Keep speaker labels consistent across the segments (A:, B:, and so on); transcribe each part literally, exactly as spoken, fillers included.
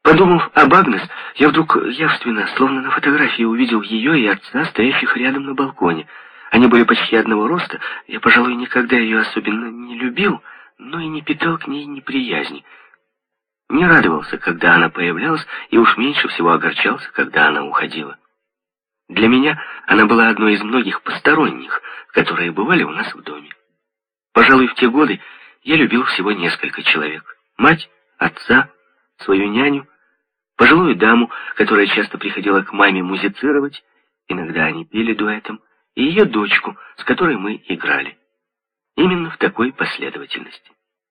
A: Подумав об Агнес, я вдруг явственно, словно на фотографии, увидел ее и отца, стоящих рядом на балконе. Они были почти одного роста. Я, пожалуй, никогда ее особенно не любил, но и не питал к ней неприязни. Не радовался, когда она появлялась, и уж меньше всего огорчался, когда она уходила. Для меня она была одной из многих посторонних, которые бывали у нас в доме. Пожалуй, в те годы я любил всего несколько человек. Мать, отца, свою няню, пожилую даму, которая часто приходила к маме музицировать, иногда они пели дуэтом, и ее дочку, с которой мы играли. Именно в такой последовательности.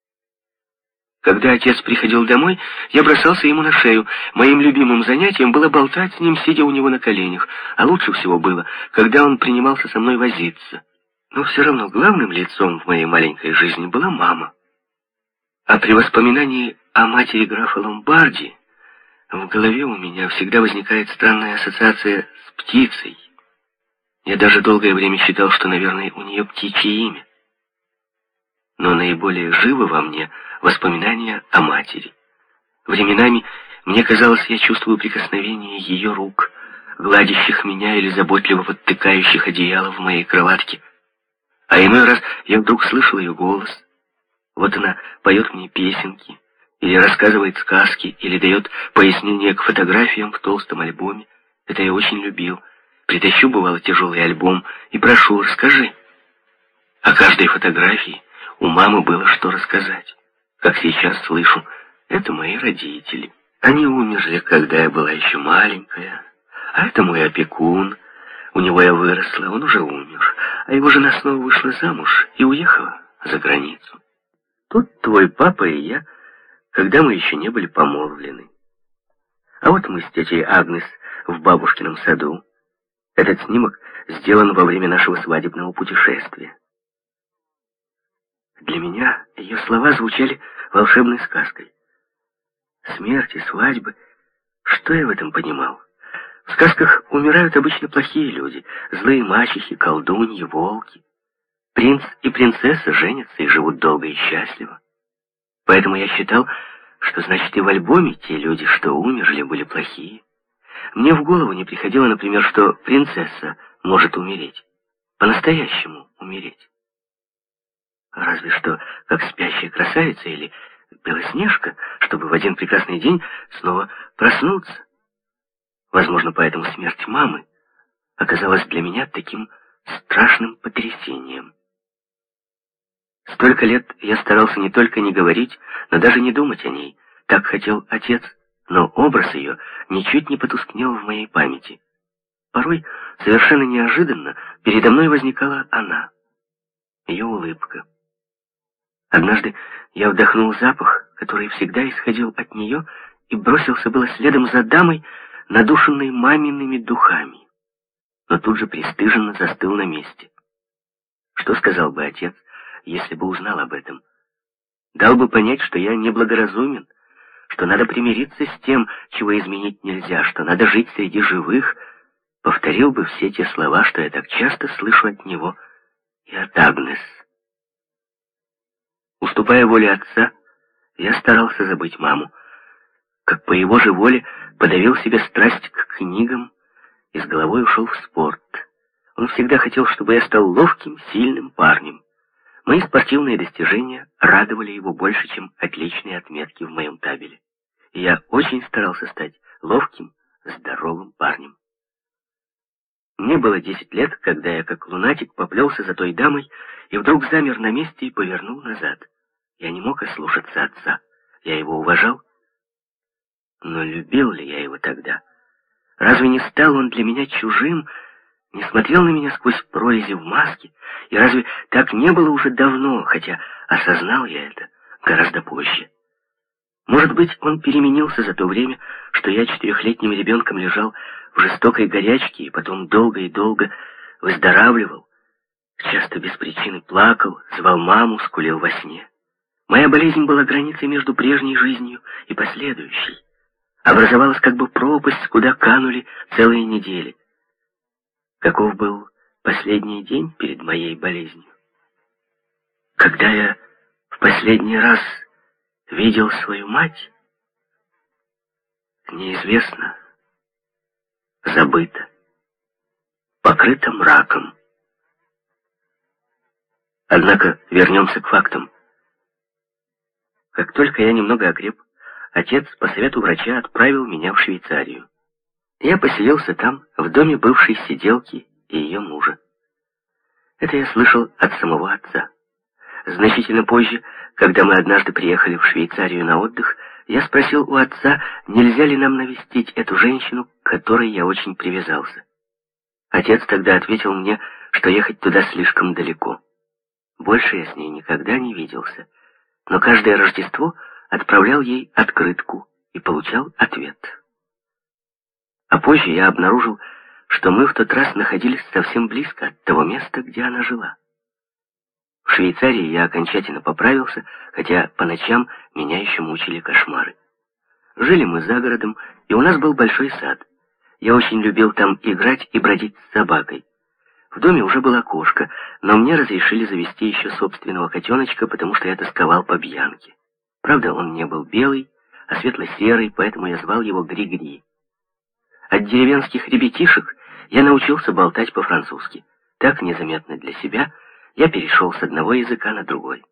A: Когда отец приходил домой, я бросался ему на шею. Моим любимым занятием было болтать с ним, сидя у него на коленях, а лучше всего было, когда он принимался со мной возиться. Но все равно главным лицом в моей маленькой жизни была мама. А при воспоминании о матери графа Ломбарди в голове у меня всегда возникает странная ассоциация с птицей. Я даже долгое время считал, что, наверное, у нее птичье имя. Но наиболее живо во мне воспоминания о матери. Временами мне казалось, я чувствую прикосновение ее рук, гладящих меня или заботливо подтыкающих одеяло в моей кроватке. А иной раз я вдруг слышал ее голос. Вот она поет мне песенки, или рассказывает сказки, или дает пояснения к фотографиям в толстом альбоме. Это я очень любил. Притащу, бывало, тяжелый альбом и прошу, расскажи. О каждой фотографии у мамы было что рассказать. Как сейчас слышу, это мои родители. Они умерли, когда я была еще маленькая. А это мой опекун. У него я выросла, он уже умер. А его жена снова вышла замуж и уехала за границу. Тут твой папа и я, когда мы еще не были помолвлены. А вот мы с тетей Агнес в бабушкином саду. Этот снимок сделан во время нашего свадебного путешествия. Для меня ее слова звучали волшебной сказкой. Смерть и свадьбы, что я в этом понимал? В сказках умирают обычно плохие люди, злые мачехи, колдуньи, волки. Принц и принцесса женятся и живут долго и счастливо. Поэтому я считал, что значит и в альбоме те люди, что умерли, были плохие. Мне в голову не приходило, например, что принцесса может умереть. По-настоящему умереть. Разве что как спящая красавица или Белоснежка, чтобы в один прекрасный день снова проснуться. Возможно, поэтому смерть мамы оказалась для меня таким страшным потрясением. Столько лет я старался не только не говорить, но даже не думать о ней. Так хотел отец, но образ ее ничуть не потускнел в моей памяти. Порой, совершенно неожиданно, передо мной возникала она, ее улыбка. Однажды я вдохнул запах, который всегда исходил от нее, и бросился было следом за дамой, надушенной мамиными духами. Но тут же пристыженно застыл на месте. Что сказал бы отец, если бы узнал об этом? Дал бы понять, что я неблагоразумен, что надо примириться с тем, чего изменить нельзя, что надо жить среди живых. Повторил бы все те слова, что я так часто слышу от него и от Агнес. Уступая воле отца, я старался забыть маму. Как по его же воле подавил себе страсть к книгам и с головой ушел в спорт. Он всегда хотел, чтобы я стал ловким, сильным парнем. Мои спортивные достижения радовали его больше, чем отличные отметки в моем табеле. И я очень старался стать ловким, здоровым парнем. Мне было десять лет, когда я, как лунатик, поплелся за той дамой и вдруг замер на месте и повернул назад. Я не мог ослушаться отца. Я его уважал. Но любил ли я его тогда? Разве не стал он для меня чужим, не смотрел на меня сквозь прорези в маске? И разве так не было уже давно, хотя осознал я это гораздо позже? Может быть, он переменился за то время, что я четырехлетним ребенком лежал в жестокой горячке и потом долго и долго выздоравливал, часто без причины плакал, звал маму, скулил во сне. Моя болезнь была границей между прежней жизнью и последующей. Образовалась как бы пропасть, куда канули целые недели. Каков был последний день перед моей болезнью? Когда я в последний раз видел свою мать, неизвестно, забыто, покрыто мраком. Однако вернемся к фактам. Как только я немного окреп, отец по совету врача отправил меня в Швейцарию. Я поселился там, в доме бывшей сиделки и ее мужа. Это я слышал от самого отца. Значительно позже, когда мы однажды приехали в Швейцарию на отдых, я спросил у отца, нельзя ли нам навестить эту женщину, к которой я очень привязался. Отец тогда ответил мне, что ехать туда слишком далеко. Больше я с ней никогда не виделся, но каждое Рождество отправлял ей открытку и получал ответ. А позже я обнаружил, что мы в тот раз находились совсем близко от того места, где она жила. В Швейцарии я окончательно поправился, хотя по ночам меня еще мучили кошмары. Жили мы за городом, и у нас был большой сад. Я очень любил там играть и бродить с собакой. В доме уже была кошка, но мне разрешили завести еще собственного котеночка, потому что я тосковал по Бьянке. Правда, он не был белый, а светло-серый, поэтому я звал его Гри-Гри. От деревенских ребятишек я научился болтать по-французски. Так, незаметно для себя, я перешел с одного языка на другой.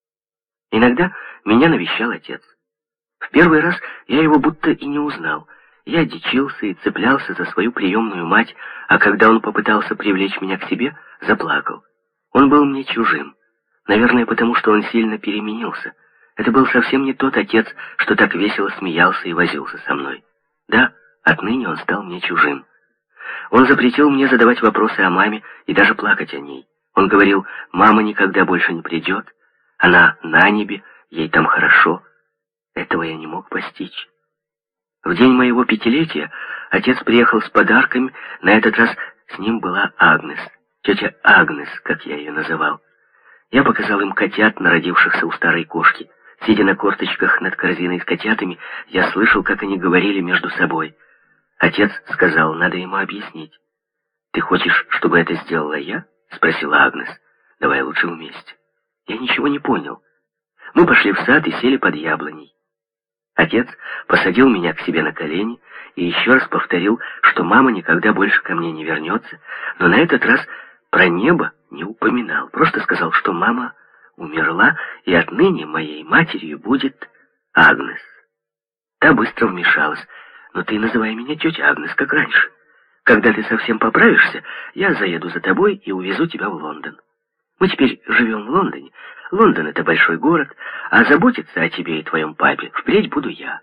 A: Иногда меня навещал отец. В первый раз я его будто и не узнал. Я дичился и цеплялся за свою приемную мать, а когда он попытался привлечь меня к себе, заплакал. Он был мне чужим. Наверное, потому что он сильно переменился. Это был совсем не тот отец, что так весело смеялся и возился со мной. Да, отныне он стал мне чужим. Он запретил мне задавать вопросы о маме и даже плакать о ней. Он говорил, мама никогда больше не придет, она на небе, ей там хорошо. Этого я не мог постичь. В день моего пятилетия отец приехал с подарками, на этот раз с ним была Агнес, тетя Агнес, как я ее называл. Я показал им котят, народившихся у старой кошки. Сидя на корточках над корзиной с котятами, я слышал, как они говорили между собой. Отец сказал, надо ему объяснить. «Ты хочешь, чтобы это сделала я?» — спросила Агнес. «Давай лучше вместе». Я ничего не понял. Мы пошли в сад и сели под яблоней. Отец посадил меня к себе на колени и еще раз повторил, что мама никогда больше ко мне не вернется, но на этот раз про небо не упоминал. Просто сказал, что мама умерла, и отныне моей матерью будет Агнес. Та быстро вмешалась. «Но ты называй меня тетя Агнес, как раньше. Когда ты совсем поправишься, я заеду за тобой и увезу тебя в Лондон. Мы теперь живем в Лондоне. Лондон — это большой город, а заботиться о тебе и твоем папе впредь буду я».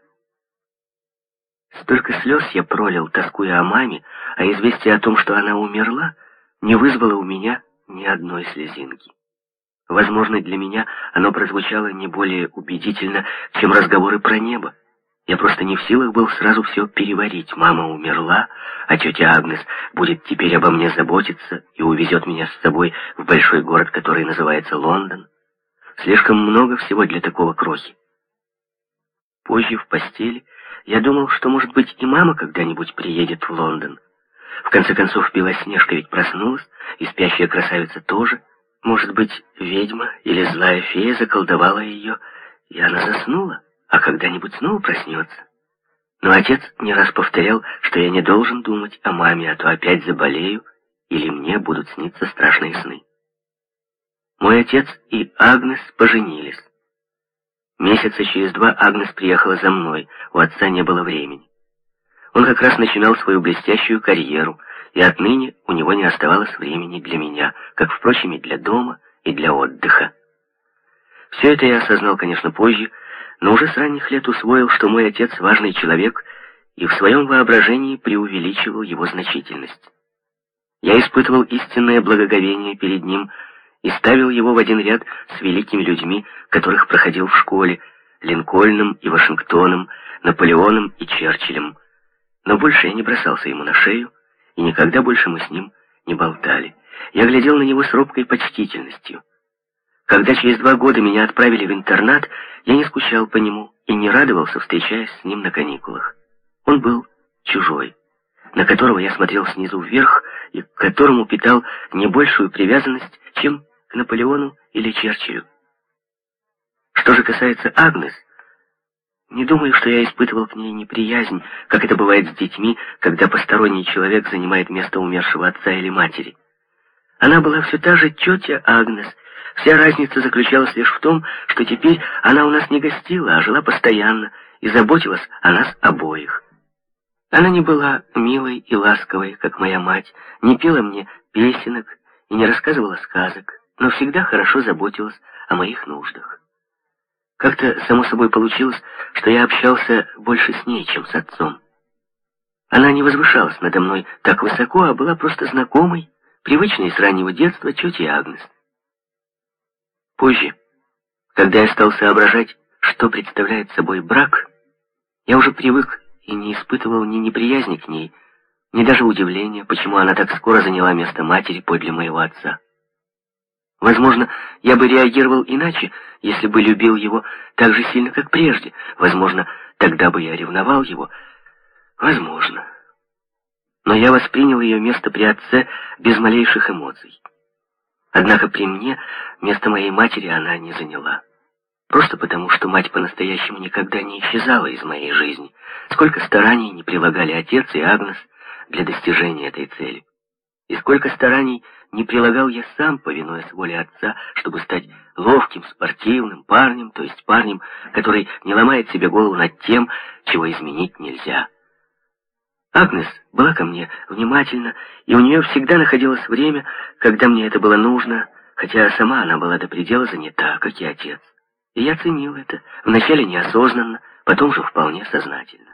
A: Столько слез я пролил, тоскуя о маме, а известие о том, что она умерла, не вызвало у меня ни одной слезинки. Возможно, для меня оно прозвучало не более убедительно, чем разговоры про небо. Я просто не в силах был сразу все переварить. Мама умерла, а тетя Агнес будет теперь обо мне заботиться и увезет меня с собой в большой город, который называется Лондон. Слишком много всего для такого крохи. Позже в постели я думал, что, может быть, и мама когда-нибудь приедет в Лондон. В конце концов, Белоснежка ведь проснулась, и спящая красавица тоже. Может быть, ведьма или злая фея заколдовала ее, и она заснула, а когда-нибудь снова проснется. Но отец не раз повторял, что я не должен думать о маме, а то опять заболею, или мне будут сниться страшные сны. Мой отец и Агнес поженились. Месяца через два Агнес приехала за мной, у отца не было времени. Он как раз начинал свою блестящую карьеру, и отныне у него не оставалось времени для меня, как, впрочем, и для дома, и для отдыха. Все это я осознал, конечно, позже, но уже с ранних лет усвоил, что мой отец важный человек, и в своем воображении преувеличивал его значительность. Я испытывал истинное благоговение перед ним и ставил его в один ряд с великими людьми, которых проходил в школе, Линкольном и Вашингтоном, Наполеоном и Черчиллем. Но больше я не бросался ему на шею, и никогда больше мы с ним не болтали. Я глядел на него с робкой почтительностью. Когда через два года меня отправили в интернат, я не скучал по нему и не радовался, встречаясь с ним на каникулах. Он был чужой, на которого я смотрел снизу вверх и к которому питал не большую привязанность, чем к Наполеону или Черчиллю. Что же касается Агнес, Не думаю, что я испытывал к ней неприязнь, как это бывает с детьми, когда посторонний человек занимает место умершего отца или матери. Она была все та же тетя Агнес. Вся разница заключалась лишь в том, что теперь она у нас не гостила, а жила постоянно и заботилась о нас обоих. Она не была милой и ласковой, как моя мать, не пела мне песенок и не рассказывала сказок, но всегда хорошо заботилась о моих нуждах. Как-то само собой получилось, что я общался больше с ней, чем с отцом. Она не возвышалась надо мной так высоко, а была просто знакомой, привычной с раннего детства тетей Агнес. Позже, когда я стал соображать, что представляет собой брак, я уже привык и не испытывал ни неприязни к ней, ни даже удивления, почему она так скоро заняла место матери подле моего отца. Возможно, я бы реагировал иначе, если бы любил его так же сильно, как прежде. Возможно, тогда бы я ревновал его. Возможно. Но я воспринял ее место при отце без малейших эмоций. Однако при мне место моей матери она не заняла. Просто потому, что мать по-настоящему никогда не исчезала из моей жизни. Сколько стараний не прилагали отец и Агнес для достижения этой цели. И сколько стараний не прилагал я сам, повинуясь воле отца, чтобы стать ловким, спортивным парнем, то есть парнем, который не ломает себе голову над тем, чего изменить нельзя. Агнес была ко мне внимательна, и у нее всегда находилось время, когда мне это было нужно, хотя сама она была до предела занята, как и отец. И я ценил это, вначале неосознанно, потом же вполне сознательно.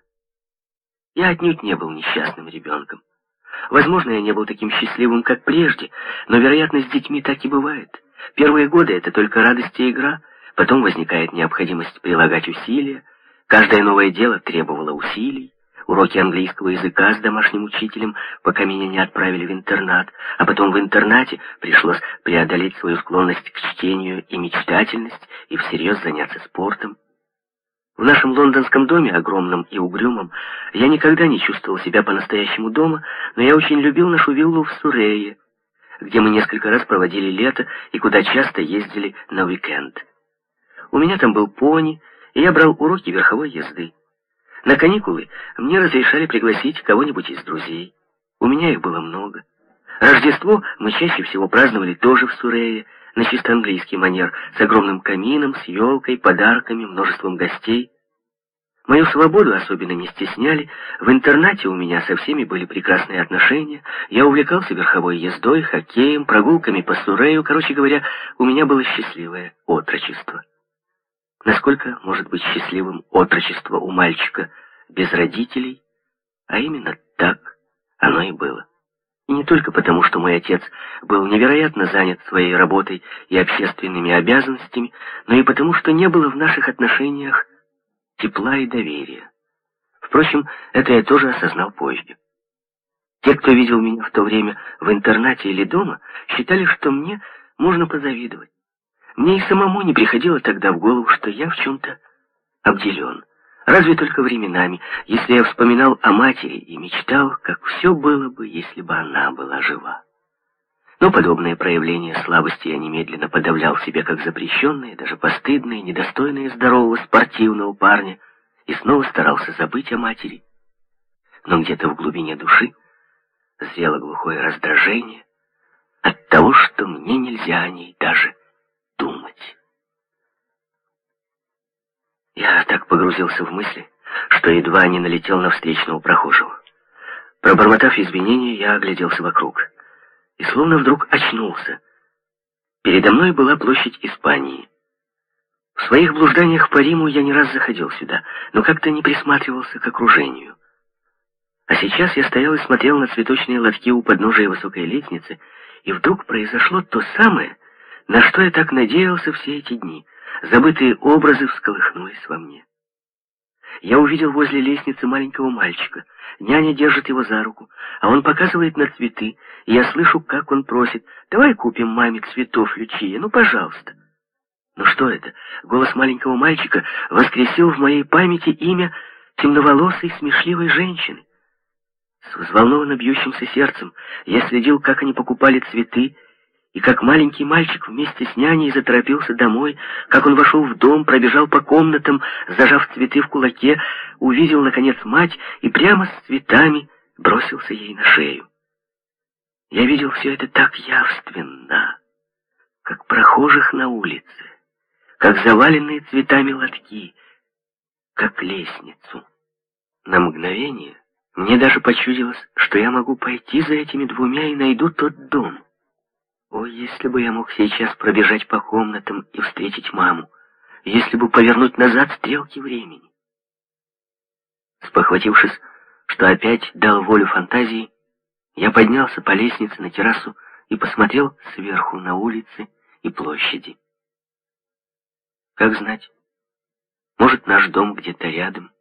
A: Я отнюдь не был несчастным ребенком. Возможно, я не был таким счастливым, как прежде, но, вероятно, с детьми так и бывает. Первые годы — это только радость и игра, потом возникает необходимость прилагать усилия, каждое новое дело требовало усилий, уроки английского языка с домашним учителем, пока меня не отправили в интернат, а потом в интернате пришлось преодолеть свою склонность к чтению и мечтательность и всерьез заняться спортом. В нашем лондонском доме, огромном и угрюмом, я никогда не чувствовал себя по-настоящему дома, но я очень любил нашу виллу в Суррее, где мы несколько раз проводили лето и куда часто ездили на уикенд. У меня там был пони, и я брал уроки верховой езды. На каникулы мне разрешали пригласить кого-нибудь из друзей. У меня их было много. Рождество мы чаще всего праздновали тоже в Суррее, на чисто английский манер, с огромным камином, с елкой, подарками, множеством гостей. Мою свободу особенно не стесняли, в интернате у меня со всеми были прекрасные отношения, я увлекался верховой ездой, хоккеем, прогулками по Суррею, короче говоря, у меня было счастливое отрочество. Насколько может быть счастливым отрочество у мальчика без родителей? А именно так оно и было. И не только потому, что мой отец был невероятно занят своей работой и общественными обязанностями, но и потому, что не было в наших отношениях тепла и доверия. Впрочем, это я тоже осознал позже. Те, кто видел меня в то время в интернате или дома, считали, что мне можно позавидовать. Мне и самому не приходило тогда в голову, что я в чем-то обделен. Разве только временами, если я вспоминал о матери и мечтал, как все было бы, если бы она была жива. Но подобные проявления слабости я немедленно подавлял в себе как запрещенные, даже постыдные, недостойные здорового спортивного парня, и снова старался забыть о матери. Но где-то в глубине души зрело глухое раздражение от того, что мне нельзя о ней даже думать. Я так погрузился в мысли, что едва не налетел на встречного прохожего. Пробормотав извинения, я огляделся вокруг и словно вдруг очнулся. Передо мной была площадь Испании. В своих блужданиях по Риму я не раз заходил сюда, но как-то не присматривался к окружению. А сейчас я стоял и смотрел на цветочные лотки у подножия высокой лестницы, и вдруг произошло то самое, на что я так надеялся все эти дни. Забытые образы всколыхнулись во мне. Я увидел возле лестницы маленького мальчика. Няня держит его за руку, а он показывает на цветы, и я слышу, как он просит: «Давай купим маме цветов, Лючия, ну, пожалуйста». Ну что это? Голос маленького мальчика воскресил в моей памяти имя темноволосой, смешливой женщины. С взволнованно бьющимся сердцем я следил, как они покупали цветы, И как маленький мальчик вместе с няней заторопился домой, как он вошел в дом, пробежал по комнатам, зажав цветы в кулаке, увидел, наконец, мать и прямо с цветами бросился ей на шею. Я видел все это так явственно, как прохожих на улице, как заваленные цветами лотки, как лестницу. На мгновение мне даже почудилось, что я могу пойти за этими двумя и найду тот дом. О, если бы я мог сейчас пробежать по комнатам и встретить маму, если бы повернуть назад стрелки времени. Спохватившись, что опять дал волю фантазии, я поднялся по лестнице на террасу и посмотрел сверху на улицы и площади. Как знать, может, наш дом где-то рядом,